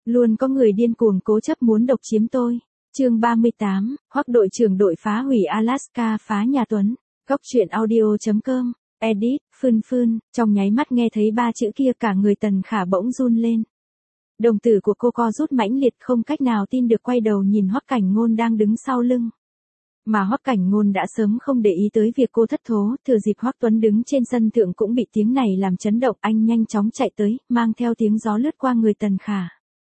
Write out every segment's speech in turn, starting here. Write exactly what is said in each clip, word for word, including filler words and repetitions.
Luôn có người điên cuồng cố chấp muốn độc chiếm tôi. Chương ba mươi tám, Hoắc đội trưởng đội phá hủy Alaska phá nhà Tuấn. Góc truyện audio chấm com. Edit, Phương Phương, trong nháy mắt nghe thấy ba chữ kia cả người Tần Khả bỗng run lên. Đồng tử của cô co rút mãnh liệt không cách nào tin được quay đầu nhìn Hoắc Cảnh Ngôn đang đứng sau lưng. Mà Hoắc Cảnh Ngôn đã sớm không để ý tới việc cô thất thố, thừa dịp Hoắc Tuấn đứng trên sân thượng cũng bị tiếng này làm chấn động, anh nhanh chóng chạy tới, mang theo tiếng gió lướt qua người Tần Khả.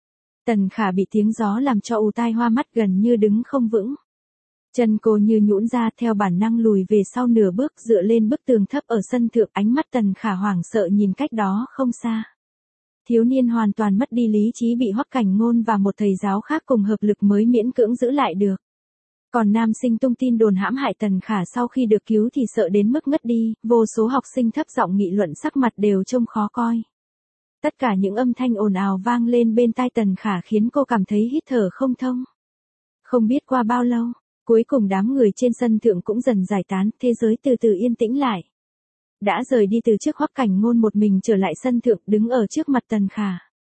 Tần Khả bị tiếng gió làm cho ù tai hoa mắt gần như đứng không vững. Chân cô như nhũn ra theo bản năng lùi về sau nửa bước dựa lên bức tường thấp ở sân thượng, ánh mắt Tần Khả hoảng sợ nhìn cách đó không xa. Thiếu niên hoàn toàn mất đi lý trí bị Hoắc Cảnh Ngôn và một thầy giáo khác cùng hợp lực mới miễn cưỡng giữ lại được. Còn nam sinh tung tin đồn hãm hại Tần Khả sau khi được cứu thì sợ đến mức ngất đi, vô số học sinh thấp giọng nghị luận sắc mặt đều trông khó coi. Tất cả những âm thanh ồn ào vang lên bên tai Tần Khả khiến cô cảm thấy hít thở không thông. Không biết qua bao lâu, cuối cùng đám người trên sân thượng cũng dần giải tán, thế giới từ từ yên tĩnh lại. Đã rời đi từ trước Hoắc Cảnh Ngôn một mình trở lại sân thượng đứng ở trước mặt Tần Khả.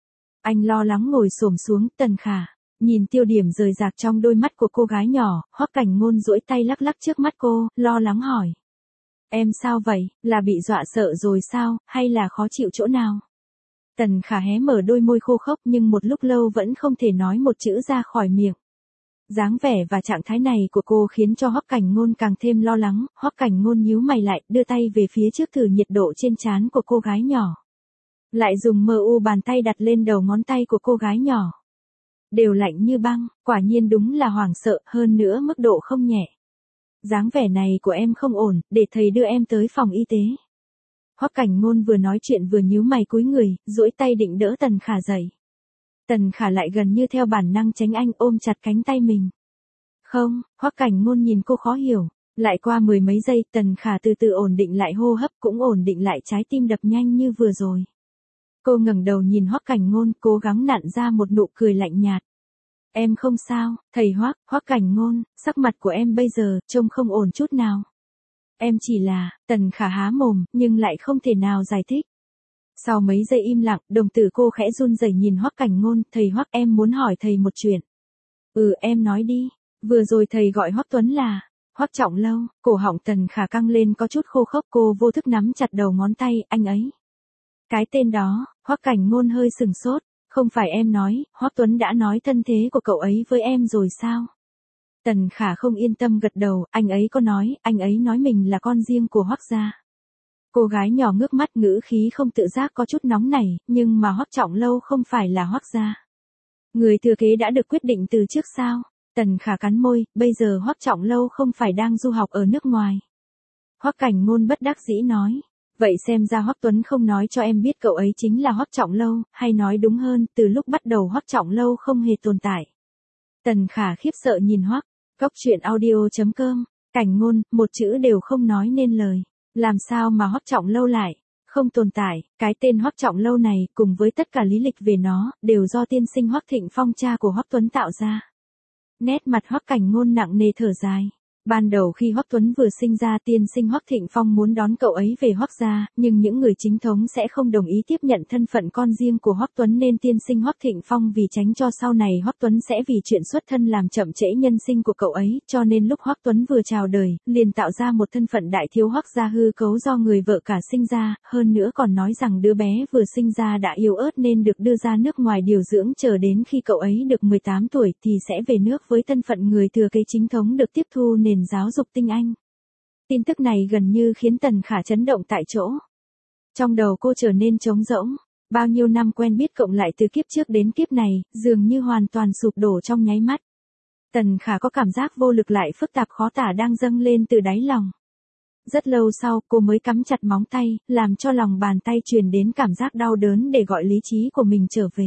Anh lo lắng ngồi xổm xuống, Tần Khả, nhìn tiêu điểm rời rạc trong đôi mắt của cô gái nhỏ, Hoắc Cảnh Ngôn duỗi tay lắc lắc trước mắt cô, lo lắng hỏi. Em sao vậy, là bị dọa sợ rồi sao, hay là khó chịu chỗ nào? Tần Khả hé mở đôi môi khô khốc nhưng một lúc lâu vẫn không thể nói một chữ ra khỏi miệng. Dáng vẻ và trạng thái này của cô khiến cho Hoắc Cảnh Ngôn càng thêm lo lắng, Hoắc Cảnh Ngôn nhíu mày lại, đưa tay về phía trước thử nhiệt độ trên trán của cô gái nhỏ. Lại dùng mờ u bàn tay đặt lên đầu ngón tay của cô gái nhỏ. Đều lạnh như băng, quả nhiên đúng là hoảng sợ, hơn nữa mức độ không nhẹ. Dáng vẻ này của em không ổn, để thầy đưa em tới phòng y tế. Hoắc Cảnh Ngôn vừa nói chuyện vừa nhíu mày cúi người, duỗi tay định đỡ Tần Khả dậy. Tần Khả lại gần như theo bản năng tránh anh, ôm chặt cánh tay mình. Không, Hoắc Cảnh Ngôn nhìn cô khó hiểu. Lại qua mười mấy giây, Tần Khả từ từ ổn định lại hô hấp, cũng ổn định lại trái tim đập nhanh như vừa rồi. Cô ngẩng đầu nhìn Hoắc Cảnh Ngôn, cố gắng nặn ra một nụ cười lạnh nhạt. Em không sao, thầy Hoắc, Hoắc Cảnh Ngôn, sắc mặt của em bây giờ trông không ổn chút nào. Em chỉ là, Tần Khả há mồm, nhưng lại không thể nào giải thích. Sau mấy giây im lặng, đồng tử cô khẽ run rẩy nhìn Hoắc Cảnh Ngôn, thầy Hoắc, em muốn hỏi thầy một chuyện. Ừ, em nói đi. Vừa rồi thầy gọi Hoắc Tuấn là Hoắc Trọng Lâu. Cổ họng Tần Khả căng lên có chút khô khốc, cô vô thức nắm chặt đầu ngón tay, anh ấy. Cái tên đó, Hoắc Cảnh Ngôn hơi sừng sốt. Không phải em nói, Hoắc Tuấn đã nói thân thế của cậu ấy với em rồi sao? Tần Khả không yên tâm gật đầu, anh ấy có nói, anh ấy nói mình là con riêng của Hoắc gia. Cô gái nhỏ ngước mắt, ngữ khí không tự giác có chút nóng nảy, nhưng mà Hoắc Trọng Lâu không phải là Hoắc gia. Người thừa kế đã được quyết định từ trước sao? Tần Khả cắn môi, bây giờ Hoắc Trọng Lâu không phải đang du học ở nước ngoài. Hoắc Cảnh Ngôn bất đắc dĩ nói. Vậy xem ra Hoắc Tuấn không nói cho em biết cậu ấy chính là Hoắc Trọng Lâu, hay nói đúng hơn, từ lúc bắt đầu Hoắc Trọng Lâu không hề tồn tại. Tần Khả khiếp sợ nhìn Hoắc. Góc truyện audio chấm com. Cảnh Ngôn, một chữ đều không nói nên lời. Làm sao mà Hoắc Trọng Lâu lại không tồn tại? Cái tên Hoắc Trọng Lâu này, cùng với tất cả lý lịch về nó, đều do tiên sinh Hoắc Thịnh Phong cha của Hoắc Tuấn tạo ra. Nét mặt Hoắc Cảnh Ngôn nặng nề thở dài. Ban đầu khi Hoắc Tuấn vừa sinh ra, tiên sinh Hoắc Thịnh Phong muốn đón cậu ấy về Hoắc gia, nhưng những người chính thống sẽ không đồng ý tiếp nhận thân phận con riêng của Hoắc Tuấn nên tiên sinh Hoắc Thịnh Phong vì tránh cho sau này Hoắc Tuấn sẽ vì chuyện xuất thân làm chậm trễ nhân sinh của cậu ấy, cho nên lúc Hoắc Tuấn vừa chào đời, liền tạo ra một thân phận đại thiếu Hoắc gia hư cấu do người vợ cả sinh ra, hơn nữa còn nói rằng đứa bé vừa sinh ra đã yếu ớt nên được đưa ra nước ngoài điều dưỡng, chờ đến khi cậu ấy được mười tám tuổi thì sẽ về nước với thân phận người thừa kế chính thống được tiếp thu nền giáo dục tinh anh. Tin tức này gần như khiến Tần Khả chấn động tại chỗ. Trong đầu cô trở nên trống rỗng, bao nhiêu năm quen biết cộng lại từ kiếp trước đến kiếp này, dường như hoàn toàn sụp đổ trong nháy mắt. Tần Khả có cảm giác vô lực lại phức tạp khó tả đang dâng lên từ đáy lòng. Rất lâu sau, cô mới cắm chặt móng tay, làm cho lòng bàn tay truyền đến cảm giác đau đớn để gọi lý trí của mình trở về.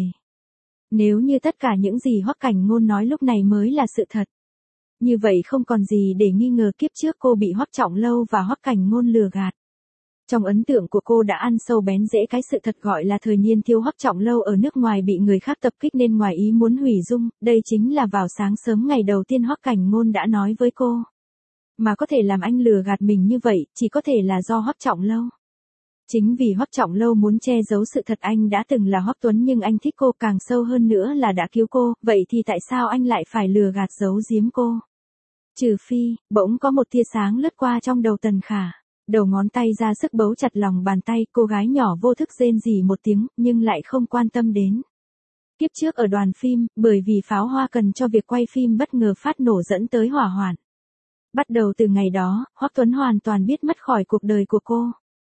Nếu như tất cả những gì Hoắc Cảnh Ngôn nói lúc này mới là sự thật, như vậy không còn gì để nghi ngờ kiếp trước cô bị Hoắc Trọng Lâu và Hoắc Cảnh Ngôn lừa gạt. Trong ấn tượng của cô đã ăn sâu bén rễ cái sự thật gọi là thời niên thiếu Hoắc Trọng Lâu ở nước ngoài bị người khác tập kích nên ngoài ý muốn hủy dung, đây chính là vào sáng sớm ngày đầu tiên Hoắc Cảnh Ngôn đã nói với cô. Mà có thể làm anh lừa gạt mình như vậy, chỉ có thể là do Hoắc Trọng Lâu. Chính vì Hoắc Trọng Lâu muốn che giấu sự thật anh đã từng là Hoắc Tuấn nhưng anh thích cô càng sâu hơn nữa là đã cứu cô, vậy thì tại sao anh lại phải lừa gạt giấu giếm cô? Trừ phi, bỗng có một tia sáng lướt qua trong đầu Tần Khả. Đầu ngón tay ra sức bấu chặt lòng bàn tay, cô gái nhỏ vô thức rên rỉ một tiếng, nhưng lại không quan tâm đến. Kiếp trước ở đoàn phim, bởi vì pháo hoa cần cho việc quay phim bất ngờ phát nổ dẫn tới hỏa hoạn. Bắt đầu từ ngày đó, Hoắc Tuấn hoàn toàn biết mất khỏi cuộc đời của cô.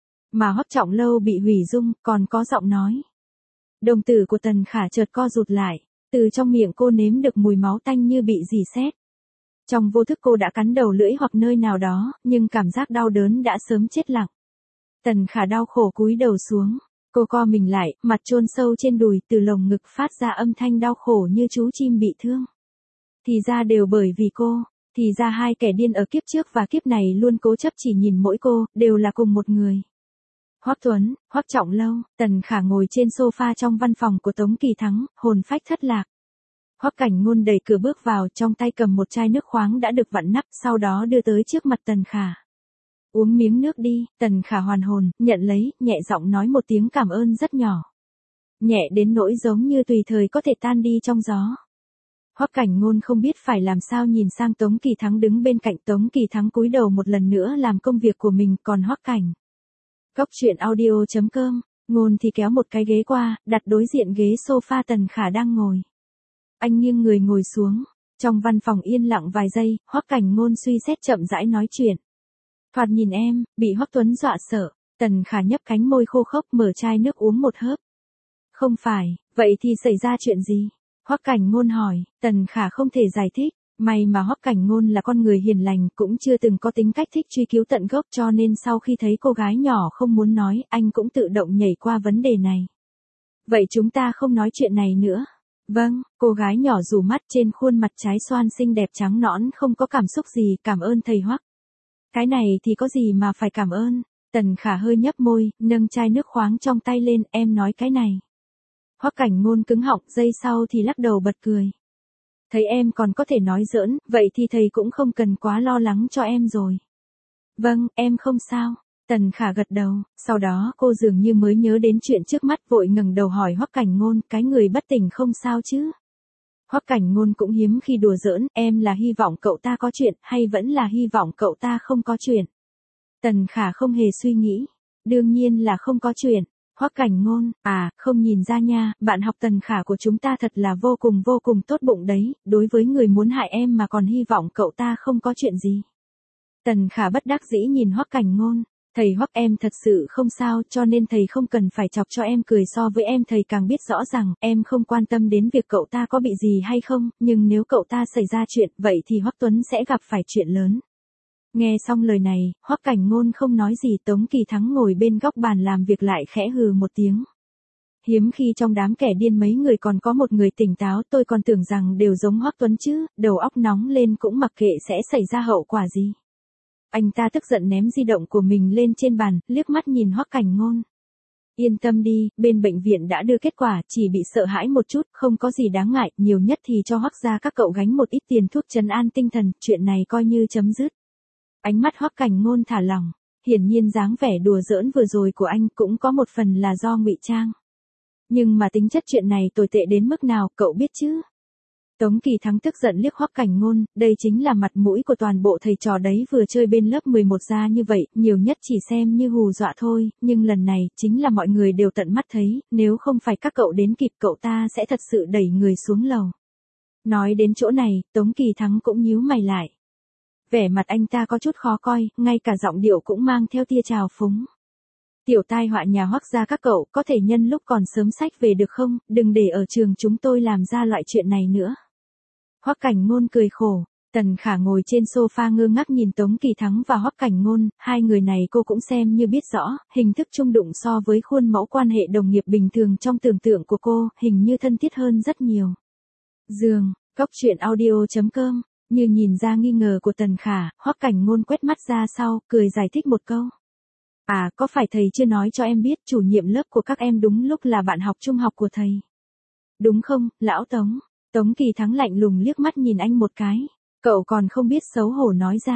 Mà Hoắc Trọng Lâu bị hủy dung, còn có giọng nói. Đồng tử của Tần Khả chợt co rụt lại, từ trong miệng cô nếm được mùi máu tanh như bị rỉ sét. Trong vô thức cô đã cắn đầu lưỡi hoặc nơi nào đó, nhưng cảm giác đau đớn đã sớm chết lặng. Tần Khả đau khổ cúi đầu xuống, cô co mình lại, mặt chôn sâu trên đùi, từ lồng ngực phát ra âm thanh đau khổ như chú chim bị thương. Thì ra đều bởi vì cô, thì ra hai kẻ điên ở kiếp trước và kiếp này luôn cố chấp chỉ nhìn mỗi cô, đều là cùng một người. Hoắc Tuấn, Hoắc Trọng Lâu, Tần Khả ngồi trên sofa trong văn phòng của Tống Kỳ Thắng, hồn phách thất lạc. Hoắc Cảnh Ngôn đẩy cửa bước vào, trong tay cầm một chai nước khoáng đã được vặn nắp, sau đó đưa tới trước mặt Tần Khả. Uống miếng nước đi, Tần Khả hoàn hồn, nhận lấy, nhẹ giọng nói một tiếng cảm ơn rất nhỏ. Nhẹ đến nỗi giống như tùy thời có thể tan đi trong gió. Hoắc Cảnh Ngôn không biết phải làm sao nhìn sang Tống Kỳ Thắng đứng bên cạnh. Tống Kỳ Thắng cúi đầu một lần nữa làm công việc của mình, còn Hoắc Cảnh. Cốc truyện audio chấm com, Ngôn thì kéo một cái ghế qua, đặt đối diện ghế sofa Tần Khả đang ngồi. Anh nghiêng người ngồi xuống, trong văn phòng yên lặng vài giây, Hoắc Cảnh Ngôn suy xét chậm rãi nói chuyện. Thoạt nhìn em, bị Hoắc Tuấn dọa sợ, Tần Khả nhấp cánh môi khô khốc mở chai nước uống một hớp. Không phải, vậy thì xảy ra chuyện gì? Hoắc Cảnh Ngôn hỏi, Tần Khả không thể giải thích, may mà Hoắc Cảnh Ngôn là con người hiền lành, cũng chưa từng có tính cách thích truy cứu tận gốc, cho nên sau khi thấy cô gái nhỏ không muốn nói, anh cũng tự động nhảy qua vấn đề này. Vậy chúng ta không nói chuyện này nữa. Vâng, cô gái nhỏ rủ mắt, trên khuôn mặt trái xoan xinh đẹp trắng nõn không có cảm xúc gì, cảm ơn thầy Hoắc. Cái này thì có gì mà phải cảm ơn. Tần Khả hơi nhấp môi, nâng chai nước khoáng trong tay lên, em nói cái này. Hoắc Cảnh Ngôn cứng họng, giây sau thì lắc đầu bật cười. Thấy em còn có thể nói giỡn, vậy thì thầy cũng không cần quá lo lắng cho em rồi. Vâng, em không sao. Tần Khả gật đầu, sau đó cô dường như mới nhớ đến chuyện trước mắt, vội ngẩng đầu hỏi Hoắc Cảnh Ngôn, cái người bất tỉnh không sao chứ? Hoắc Cảnh Ngôn cũng hiếm khi đùa giỡn, em là hy vọng cậu ta có chuyện, hay vẫn là hy vọng cậu ta không có chuyện? Tần Khả không hề suy nghĩ, đương nhiên là không có chuyện. Hoắc Cảnh Ngôn, à, không nhìn ra nha, bạn học Tần Khả của chúng ta thật là vô cùng vô cùng tốt bụng đấy, đối với người muốn hại em mà còn hy vọng cậu ta không có chuyện gì. Tần Khả bất đắc dĩ nhìn Hoắc Cảnh Ngôn. Thầy Hoắc, em thật sự không sao, cho nên thầy không cần phải chọc cho em cười, so với em thầy càng biết rõ rằng em không quan tâm đến việc cậu ta có bị gì hay không, nhưng nếu cậu ta xảy ra chuyện, vậy thì Hoắc Tuấn sẽ gặp phải chuyện lớn. Nghe xong lời này, Hoắc Cảnh Ngôn không nói gì. Tống Kỳ Thắng ngồi bên góc bàn làm việc lại khẽ hừ một tiếng. Hiếm khi trong đám kẻ điên mấy người còn có một người tỉnh táo, tôi còn tưởng rằng đều giống Hoắc Tuấn chứ, đầu óc nóng lên cũng mặc kệ sẽ xảy ra hậu quả gì. Anh ta tức giận ném di động của mình lên trên bàn, liếc mắt nhìn Hoắc Cảnh Ngôn. Yên tâm đi, bên bệnh viện đã đưa kết quả, chỉ bị sợ hãi một chút, không có gì đáng ngại, nhiều nhất thì cho Hoắc gia các cậu gánh một ít tiền thuốc trấn an tinh thần, chuyện này coi như chấm dứt. Ánh mắt Hoắc Cảnh Ngôn thả lỏng, hiển nhiên dáng vẻ đùa giỡn vừa rồi của anh cũng có một phần là do ngụy trang. Nhưng mà tính chất chuyện này tồi tệ đến mức nào, cậu biết chứ? Tống Kỳ Thắng tức giận liếc Hoắc Cảnh Ngôn, đây chính là mặt mũi của toàn bộ thầy trò đấy, vừa chơi bên lớp mười một ra như vậy, nhiều nhất chỉ xem như hù dọa thôi, nhưng lần này, chính là mọi người đều tận mắt thấy, nếu không phải các cậu đến kịp cậu ta sẽ thật sự đẩy người xuống lầu. Nói đến chỗ này, Tống Kỳ Thắng cũng nhíu mày lại. Vẻ mặt anh ta có chút khó coi, ngay cả giọng điệu cũng mang theo tia trào phúng. Tiểu tai họa nhà Hoắc gia các cậu, có thể nhân lúc còn sớm xách về được không, đừng để ở trường chúng tôi làm ra loại chuyện này nữa. Hoắc Cảnh Ngôn cười khổ, Tần Khả ngồi trên sofa ngơ ngác nhìn Tống Kỳ Thắng và Hoắc Cảnh Ngôn, hai người này cô cũng xem như biết rõ, hình thức chung đụng so với khuôn mẫu quan hệ đồng nghiệp bình thường trong tưởng tượng của cô, hình như thân thiết hơn rất nhiều. Giường, cốc truyện audio chấm com, như nhìn ra nghi ngờ của Tần Khả, Hoắc Cảnh Ngôn quét mắt ra sau, cười giải thích một câu. À, có phải thầy chưa nói cho em biết chủ nhiệm lớp của các em đúng lúc là bạn học trung học của thầy? Đúng không, lão Tống? Tống Kỳ Thắng lạnh lùng liếc mắt nhìn anh một cái. Cậu còn không biết xấu hổ nói ra.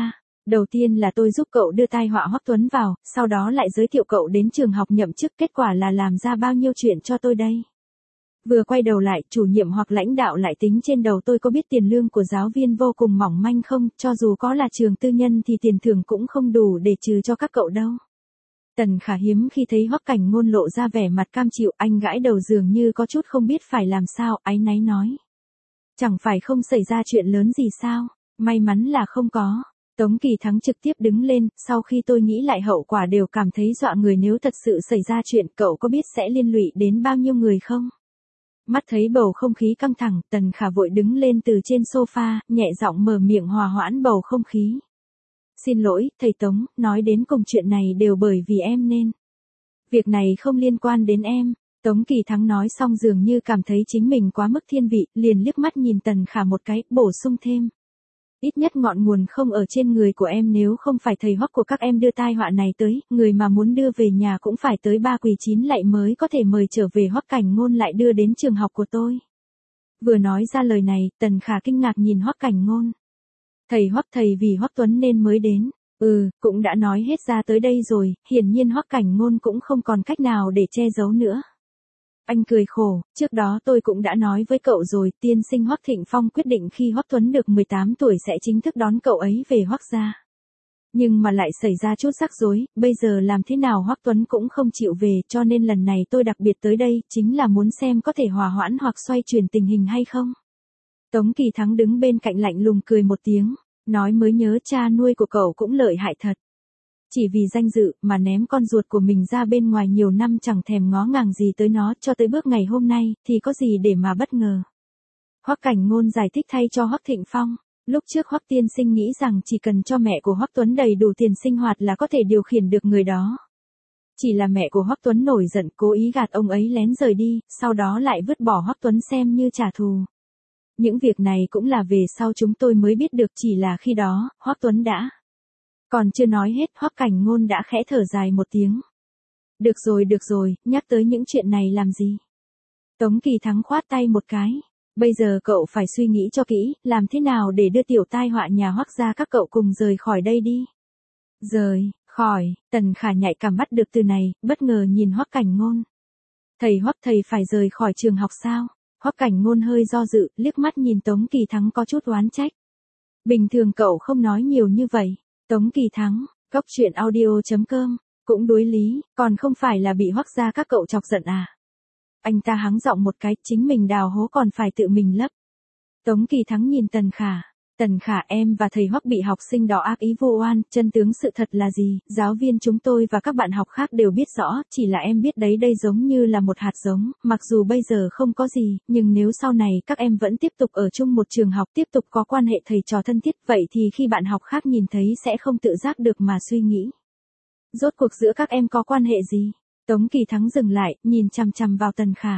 Đầu tiên là tôi giúp cậu đưa tai họa Hoắc Tuấn vào, sau đó lại giới thiệu cậu đến trường học nhậm chức, kết quả là làm ra bao nhiêu chuyện cho tôi đây. Vừa quay đầu lại, chủ nhiệm hoặc lãnh đạo lại tính trên đầu tôi có biết tiền lương của giáo viên vô cùng mỏng manh không, cho dù có là trường tư nhân thì tiền thưởng cũng không đủ để trừ cho các cậu đâu. Tần Khả hiếm khi thấy Hoắc Cảnh Ngôn lộ ra vẻ mặt cam chịu, anh gãi đầu dường như có chút không biết phải làm sao, áy náy nói. Chẳng phải không xảy ra chuyện lớn gì sao, may mắn là không có. Tống Kỳ Thắng trực tiếp đứng lên, sau khi tôi nghĩ lại hậu quả đều cảm thấy dọa người, nếu thật sự xảy ra chuyện cậu có biết sẽ liên lụy đến bao nhiêu người không? Mắt thấy bầu không khí căng thẳng, Tần Khả vội đứng lên từ trên sofa, nhẹ giọng mở miệng hòa hoãn bầu không khí. Xin lỗi, thầy Tống, nói đến cùng chuyện này đều bởi vì em nên. Việc này không liên quan đến em. Tống Kỳ Thắng nói xong dường như cảm thấy chính mình quá mức thiên vị, liền liếc mắt nhìn Tần Khả một cái, bổ sung thêm. Ít nhất ngọn nguồn không ở trên người của em, nếu không phải thầy Hoắc của các em đưa tai họa này tới, người mà muốn đưa về nhà cũng phải tới ba quỳ chín lạy mới có thể mời trở về. Hoắc Cảnh Ngôn lại đưa đến trường học của tôi. Vừa nói ra lời này, Tần Khả kinh ngạc nhìn Hoắc Cảnh Ngôn. Thầy Hoắc, thầy vì Hoắc Tuấn nên mới đến. Ừ, cũng đã nói hết ra tới đây rồi, hiển nhiên Hoắc Cảnh Ngôn cũng không còn cách nào để che giấu nữa. Anh cười khổ, trước đó tôi cũng đã nói với cậu rồi, tiên sinh Hoắc Thịnh Phong quyết định khi Hoắc Tuấn được mười tám tuổi sẽ chính thức đón cậu ấy về Hoắc gia. Nhưng mà lại xảy ra chút rắc rối, bây giờ làm thế nào Hoắc Tuấn cũng không chịu về, cho nên lần này tôi đặc biệt tới đây, chính là muốn xem có thể hòa hoãn hoặc xoay chuyển tình hình hay không. Tống Kỳ Thắng đứng bên cạnh lạnh lùng cười một tiếng, nói mới nhớ cha nuôi của cậu cũng lợi hại thật. Chỉ vì danh dự mà ném con ruột của mình ra bên ngoài nhiều năm chẳng thèm ngó ngàng gì tới nó, cho tới bước ngày hôm nay, thì có gì để mà bất ngờ. Hoắc Cảnh Ngôn giải thích thay cho Hoắc Thịnh Phong, lúc trước Hoắc tiên sinh nghĩ rằng chỉ cần cho mẹ của Hoắc Tuấn đầy đủ tiền sinh hoạt là có thể điều khiển được người đó. Chỉ là mẹ của Hoắc Tuấn nổi giận cố ý gạt ông ấy lén rời đi, sau đó lại vứt bỏ Hoắc Tuấn xem như trả thù. Những việc này cũng là về sau chúng tôi mới biết được, chỉ là khi đó, Hoắc Tuấn đã. Còn chưa nói hết, Hoắc Cảnh Ngôn đã khẽ thở dài một tiếng. Được rồi được rồi, nhắc tới những chuyện này làm gì? Tống Kỳ Thắng khoát tay một cái. Bây giờ cậu phải suy nghĩ cho kỹ, làm thế nào để đưa tiểu tai họa nhà Hoắc gia các cậu cùng rời khỏi đây đi. Rời, khỏi, Tần Khả nhạy cảm bắt được từ này, bất ngờ nhìn Hoắc Cảnh Ngôn. Thầy Hoắc, thầy phải rời khỏi trường học sao? Hoắc Cảnh Ngôn hơi do dự, liếc mắt nhìn Tống Kỳ Thắng có chút oán trách. Bình thường cậu không nói nhiều như vậy. Tống Kỳ Thắng, cốc truyện audio chấm com, cũng đối lý, còn không phải là bị Hoắc gia các cậu chọc giận à. Anh ta hắng giọng một cái, chính mình đào hố còn phải tự mình lấp. Tống Kỳ Thắng nhìn Tần Khả. Tần Khả, em và thầy Hoắc bị học sinh đó ác ý vu oan, chân tướng sự thật là gì, giáo viên chúng tôi và các bạn học khác đều biết rõ, chỉ là em biết đấy, đây giống như là một hạt giống, mặc dù bây giờ không có gì, nhưng nếu sau này các em vẫn tiếp tục ở chung một trường học, tiếp tục có quan hệ thầy trò thân thiết, vậy thì khi bạn học khác nhìn thấy sẽ không tự giác được mà suy nghĩ. Rốt cuộc giữa các em có quan hệ gì? Tống Kỳ Thắng dừng lại, nhìn chằm chằm vào Tần Khả.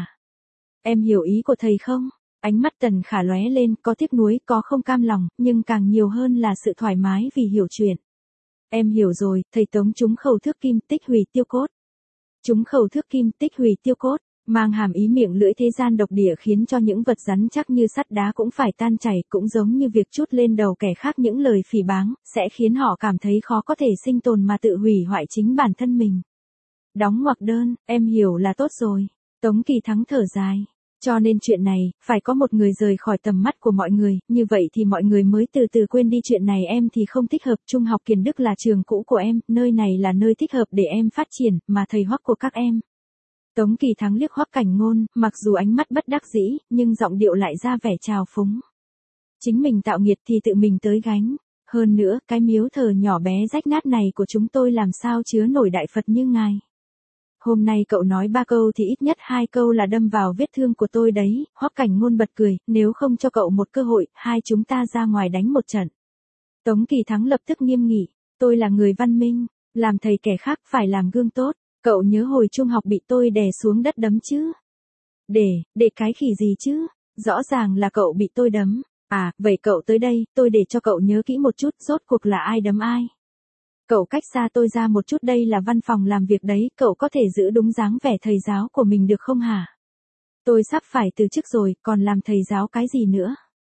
Em hiểu ý của thầy không? Ánh mắt Tần Khả lóe lên, có tiếc nuối, có không cam lòng, nhưng càng nhiều hơn là sự thoải mái vì hiểu chuyện. Em hiểu rồi, thầy Tống, chúng khẩu thước kim tích hủy tiêu cốt. Chúng khẩu thước kim tích hủy tiêu cốt, mang hàm ý miệng lưỡi thế gian độc địa, khiến cho những vật rắn chắc như sắt đá cũng phải tan chảy, cũng giống như việc trút lên đầu kẻ khác những lời phỉ báng, sẽ khiến họ cảm thấy khó có thể sinh tồn mà tự hủy hoại chính bản thân mình. Đóng ngoặc đơn, em hiểu là tốt rồi. Tống Kỳ Thắng thở dài. Cho nên chuyện này, phải có một người rời khỏi tầm mắt của mọi người, như vậy thì mọi người mới từ từ quên đi chuyện này. Em thì không thích hợp, Trung học Kiền Đức là trường cũ của em, nơi này là nơi thích hợp để em phát triển, mà thầy Hoắc của các em. Tống Kỳ Thắng liếc Hoắc Cảnh Ngôn, mặc dù ánh mắt bất đắc dĩ, nhưng giọng điệu lại ra vẻ trào phúng. Chính mình tạo nghiệt thì tự mình tới gánh. Hơn nữa, cái miếu thờ nhỏ bé rách nát này của chúng tôi làm sao chứa nổi đại Phật như ngài. Hôm nay cậu nói ba câu thì ít nhất hai câu là đâm vào vết thương của tôi đấy. Hoắc Cảnh Ngôn bật cười, nếu không cho cậu một cơ hội, hai chúng ta ra ngoài đánh một trận. Tống Kỳ Thắng lập tức nghiêm nghị, tôi là người văn minh, làm thầy kẻ khác phải làm gương tốt. Cậu nhớ hồi trung học bị tôi đè xuống đất đấm chứ? Để, để cái khỉ gì chứ? Rõ ràng là cậu bị tôi đấm. À, vậy cậu tới đây, tôi để cho cậu nhớ kỹ một chút, rốt cuộc là ai đấm ai. Cậu cách xa tôi ra một chút, đây là văn phòng làm việc đấy, cậu có thể giữ đúng dáng vẻ thầy giáo của mình được không hả? Tôi sắp phải từ chức rồi, còn làm thầy giáo cái gì nữa?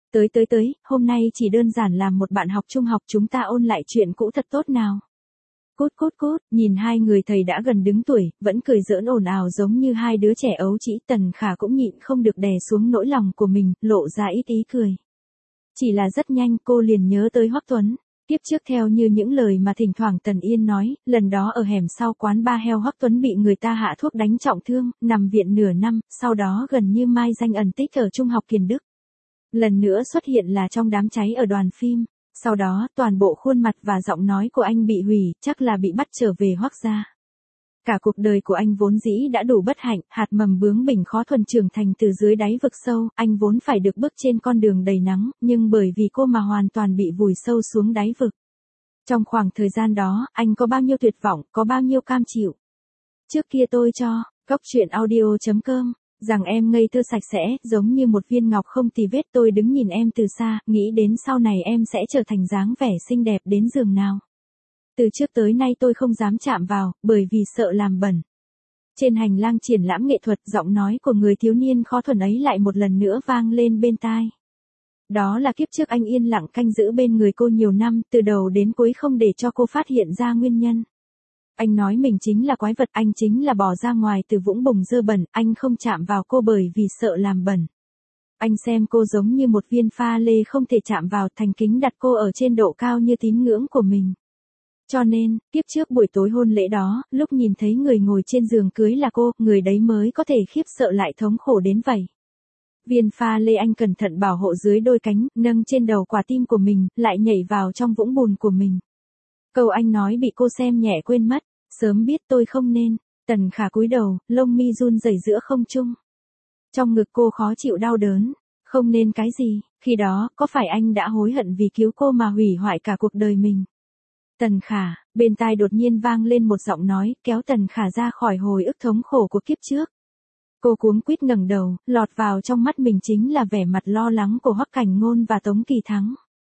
Tới tới tới, hôm nay chỉ đơn giản làm một bạn học trung học chúng ta ôn lại chuyện cũ thật tốt nào. Cút cút cút, nhìn hai người thầy đã gần đứng tuổi, vẫn cười giỡn ồn ào giống như hai đứa trẻ ấu trĩ. Tần Khả cũng nhịn không được đè xuống nỗi lòng của mình, lộ ra ít ý cười. Chỉ là rất nhanh cô liền nhớ tới Hoắc Tuấn. Tiếp trước theo như những lời mà thỉnh thoảng Tần Yên nói, lần đó ở hẻm sau quán ba heo Hoắc Tuấn bị người ta hạ thuốc đánh trọng thương, nằm viện nửa năm, sau đó gần như mai danh ẩn tích ở Trung học Kiền Đức. Lần nữa xuất hiện là trong đám cháy ở đoàn phim, sau đó toàn bộ khuôn mặt và giọng nói của anh bị hủy, chắc là bị bắt trở về Hoắc gia. Cả cuộc đời của anh vốn dĩ đã đủ bất hạnh, hạt mầm bướng bỉnh khó thuần trưởng thành từ dưới đáy vực sâu, anh vốn phải được bước trên con đường đầy nắng, nhưng bởi vì cô mà hoàn toàn bị vùi sâu xuống đáy vực. Trong khoảng thời gian đó, anh có bao nhiêu tuyệt vọng, có bao nhiêu cam chịu. Trước kia tôi cho, góc chuyện audio chấm com, rằng em ngây thơ sạch sẽ, giống như một viên ngọc không tì vết. Tôi đứng nhìn em từ xa, nghĩ đến sau này em sẽ trở thành dáng vẻ xinh đẹp đến giường nào. Từ trước tới nay tôi không dám chạm vào, bởi vì sợ làm bẩn. Trên hành lang triển lãm nghệ thuật, giọng nói của người thiếu niên khó thuần ấy lại một lần nữa vang lên bên tai. Đó là kiếp trước anh yên lặng canh giữ bên người cô nhiều năm, từ đầu đến cuối không để cho cô phát hiện ra nguyên nhân. Anh nói mình chính là quái vật, anh chính là bò ra ngoài từ vũng bùn dơ bẩn, anh không chạm vào cô bởi vì sợ làm bẩn. Anh xem cô giống như một viên pha lê không thể chạm vào, thành kính đặt cô ở trên độ cao như tín ngưỡng của mình. Cho nên, tiếp trước buổi tối hôn lễ đó, lúc nhìn thấy người ngồi trên giường cưới là cô, người đấy mới có thể khiếp sợ lại thống khổ đến vậy. Viên pha lê anh cẩn thận bảo hộ dưới đôi cánh, nâng trên đầu quả tim của mình, lại nhảy vào trong vũng bùn của mình. Câu anh nói bị cô xem nhẹ quên mất, sớm biết tôi không nên. Tần Khả cúi đầu, lông mi run rẩy giữa không trung. Trong ngực cô khó chịu đau đớn, không nên cái gì, khi đó, có phải anh đã hối hận vì cứu cô mà hủy hoại cả cuộc đời mình? Tần Khả, bên tai đột nhiên vang lên một giọng nói, kéo Tần Khả ra khỏi hồi ức thống khổ của kiếp trước. Cô cuống quýt ngẩng đầu, lọt vào trong mắt mình chính là vẻ mặt lo lắng của Hoắc Cảnh Ngôn và Tống Kỳ Thắng.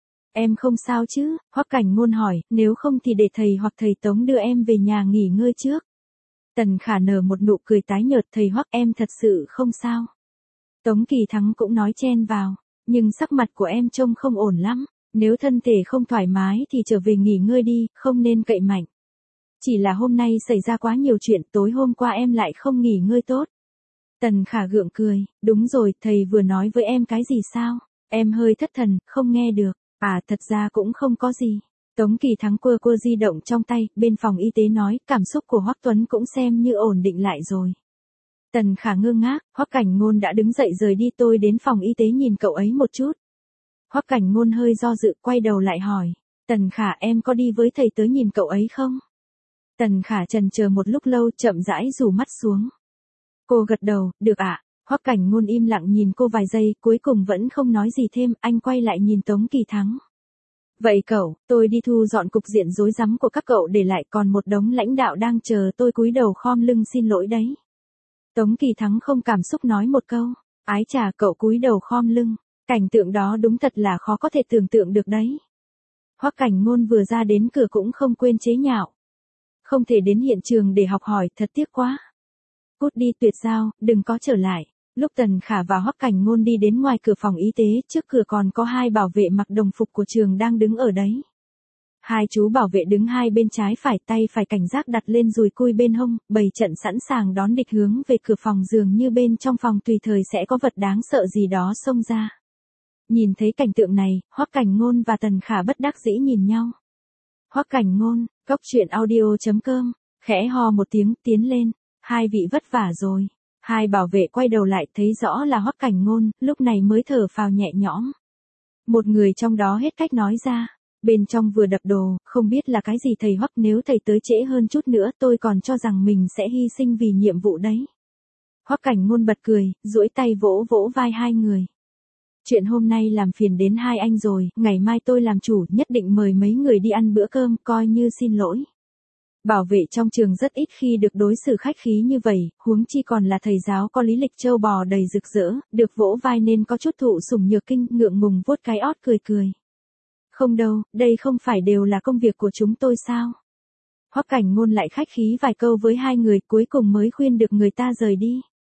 Em không sao chứ? Hoắc Cảnh Ngôn hỏi, nếu không thì để thầy hoặc thầy Tống đưa em về nhà nghỉ ngơi trước. Tần Khả nở một nụ cười tái nhợt, thầy Hoắc em thật sự không sao. Tống Kỳ Thắng cũng nói chen vào, nhưng sắc mặt của em trông không ổn lắm, nếu thân thể không thoải mái thì trở về nghỉ ngơi đi, không nên cậy mạnh. Chỉ là hôm nay xảy ra quá nhiều chuyện, tối hôm qua em lại không nghỉ ngơi tốt. Tần Khả gượng cười, đúng rồi, thầy vừa nói với em cái gì sao? Em hơi thất thần, không nghe được. À, thật ra cũng không có gì. Tống Kỳ Thắng quơ quơ di động trong tay, bên phòng y tế nói, cảm xúc của Hoắc Tuấn cũng xem như ổn định lại rồi. Tần Khả ngơ ngác, Hoắc Cảnh Ngôn đã đứng dậy rời đi, tôi đến phòng y tế nhìn cậu ấy một chút. Hoắc Cảnh Ngôn hơi do dự, quay đầu lại hỏi, Tần Khả em có đi với thầy tới nhìn cậu ấy không? Tần Khả chần chờ một lúc lâu, chậm rãi rủ mắt xuống. Cô gật đầu, được ạ. Hoắc Cảnh Ngôn im lặng nhìn cô vài giây, cuối cùng vẫn không nói gì thêm, anh quay lại nhìn Tống Kỳ Thắng. Vậy cậu, tôi đi thu dọn cục diện rối rắm của các cậu để lại, còn một đống lãnh đạo đang chờ tôi, cúi đầu khom lưng xin lỗi đấy. Tống Kỳ Thắng không cảm xúc nói một câu, ái chà, cậu cúi đầu khom lưng, cảnh tượng đó đúng thật là khó có thể tưởng tượng được đấy. Hoắc Cảnh Ngôn vừa ra đến cửa cũng không quên chế nhạo. Không thể đến hiện trường để học hỏi, thật tiếc quá. Cút đi tuyệt giao, đừng có trở lại. Lúc Tần Khả và Hoắc Cảnh Ngôn đi đến ngoài cửa phòng y tế, trước cửa còn có hai bảo vệ mặc đồng phục của trường đang đứng ở đấy. Hai chú bảo vệ đứng hai bên trái phải, tay phải cảnh giác đặt lên dùi cui bên hông, bày trận sẵn sàng đón địch hướng về cửa phòng, dường như bên trong phòng tùy thời sẽ có vật đáng sợ gì đó xông ra. Nhìn thấy cảnh tượng này, Hoắc Cảnh Ngôn và Tần Khả bất đắc dĩ nhìn nhau. Hoắc Cảnh Ngôn, góc chuyện audio chấm com, khẽ ho một tiếng, tiến lên, hai vị vất vả rồi. Hai bảo vệ quay đầu lại thấy rõ là Hoắc Cảnh Ngôn, lúc này mới thở phào nhẹ nhõm. Một người trong đó hết cách nói ra, bên trong vừa đập đồ, không biết là cái gì thầy Hoắc, nếu thầy tới trễ hơn chút nữa tôi còn cho rằng mình sẽ hy sinh vì nhiệm vụ đấy. Hoắc Cảnh Ngôn bật cười, duỗi tay vỗ vỗ vai hai người. Chuyện hôm nay làm phiền đến hai anh rồi, ngày mai tôi làm chủ, nhất định mời mấy người đi ăn bữa cơm, coi như xin lỗi. Bảo vệ trong trường rất ít khi được đối xử khách khí như vậy, huống chi còn là thầy giáo có lý lịch châu bò đầy rực rỡ, được vỗ vai nên có chút thụ sủng nhược kinh, ngượng ngùng vuốt cái ót cười cười. Không đâu, đây không phải đều là công việc của chúng tôi sao? Hoắc Cảnh Ngôn lại khách khí vài câu với hai người, cuối cùng mới khuyên được người ta rời đi.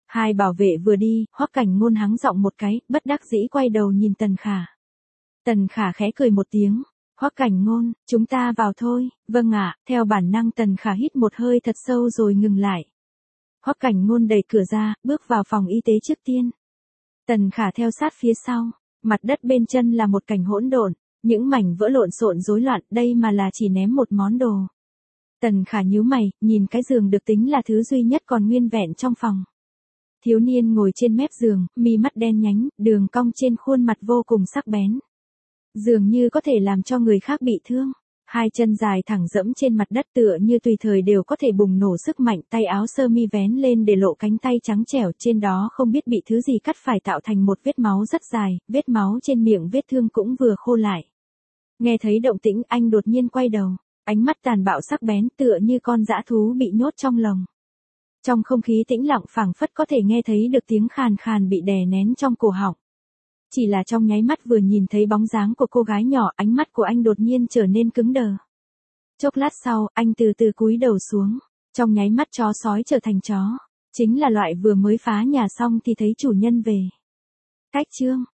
Hai bảo vệ vừa đi, Hoắc Cảnh Ngôn hắng giọng một cái, bất đắc dĩ quay đầu nhìn Tần Khả. Tần Khả khẽ cười một tiếng. Hoắc Cảnh Ngôn, chúng ta vào thôi. Vâng ạ, theo bản năng Tần Khả hít một hơi thật sâu rồi ngừng lại. Hoắc Cảnh Ngôn đẩy cửa ra, bước vào phòng y tế trước tiên. Tần Khả theo sát phía sau, mặt đất bên chân là một cảnh hỗn độn, những mảnh vỡ lộn xộn rối loạn, đây mà là chỉ ném một món đồ. Tần Khả nhíu mày, nhìn cái giường được tính là thứ duy nhất còn nguyên vẹn trong phòng. Thiếu niên ngồi trên mép giường, mi mắt đen nhánh, đường cong trên khuôn mặt vô cùng sắc bén. Dường như có thể làm cho người khác bị thương. Hai chân dài thẳng dẫm trên mặt đất tựa như tùy thời đều có thể bùng nổ sức mạnh, tay áo sơ mi vén lên để lộ cánh tay trắng trẻo, trên đó không biết bị thứ gì cắt phải tạo thành một vết máu rất dài, vết máu trên miệng vết thương cũng vừa khô lại. Nghe thấy động tĩnh, anh đột nhiên quay đầu, ánh mắt tàn bạo sắc bén tựa như con dã thú bị nhốt trong lồng. Trong không khí tĩnh lặng phảng phất có thể nghe thấy được tiếng khàn khàn bị đè nén trong cổ họng. Chỉ là trong nháy mắt vừa nhìn thấy bóng dáng của cô gái nhỏ, ánh mắt của anh đột nhiên trở nên cứng đờ. Chốc lát sau, anh từ từ cúi đầu xuống, trong nháy mắt chó sói trở thành chó. Chính là loại vừa mới phá nhà xong thì thấy chủ nhân về. Cách chương